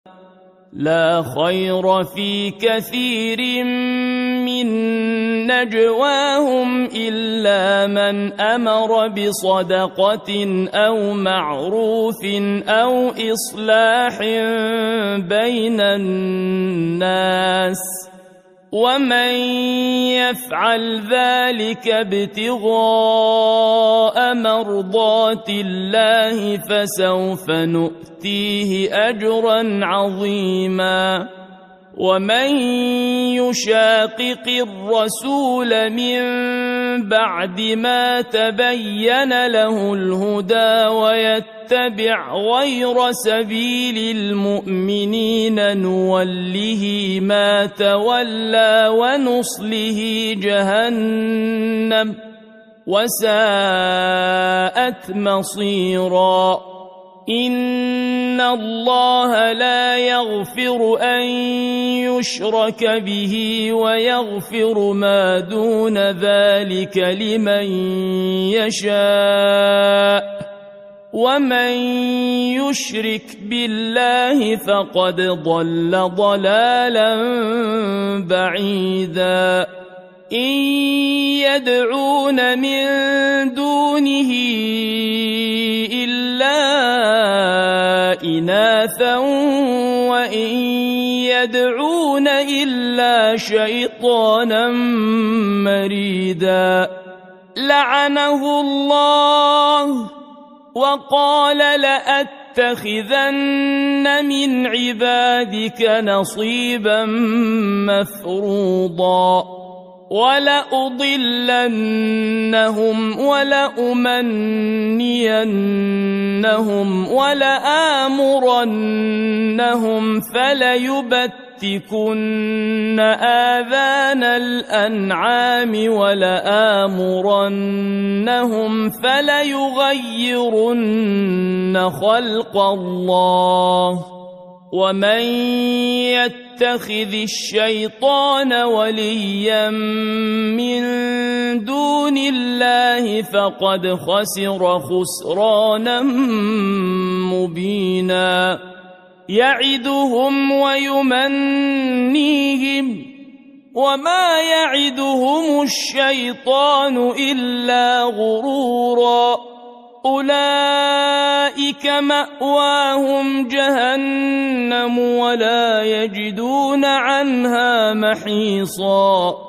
لا خير في كثير من نجواهم إلا من أمر بصدقة أو معروف أو إصلاح بين الناس ومن يفعل ذلك ابتغاء مرضات الله فسوف نؤتيه أجرا عظيما ومن يشاقق الرسول من بعد ما تبين له الهدى ويتبع غير سبيل المؤمنين نوله ما تولى ونصله جهنم وساءت مصيرا إن الله لا يغفر أن يشرك به ويغفر ما دون ذلك لمن يشاء ومن يشرك بالله فقد ضل ضلالا بعيدا إن يدعون من دونه إلا إناثا وإن يدعون إلا شيطانا مريدا لعنه الله وقال لأتخذن من عبادك نصيبا مفروضا ولأضلنهم ولأمنينهم ولآمرنهم فليبتكن آذان الأنعام ولآمرنهم فليغيرن خلق الله ومن يتخذ الشيطان وليا من دون الله فقد خسر خسرانا مبينا يعدهم ويمنيهم وما يعدهم الشيطان إلا غرورا أولئك مأواهم جهنم ولا يجدون عنها محيصا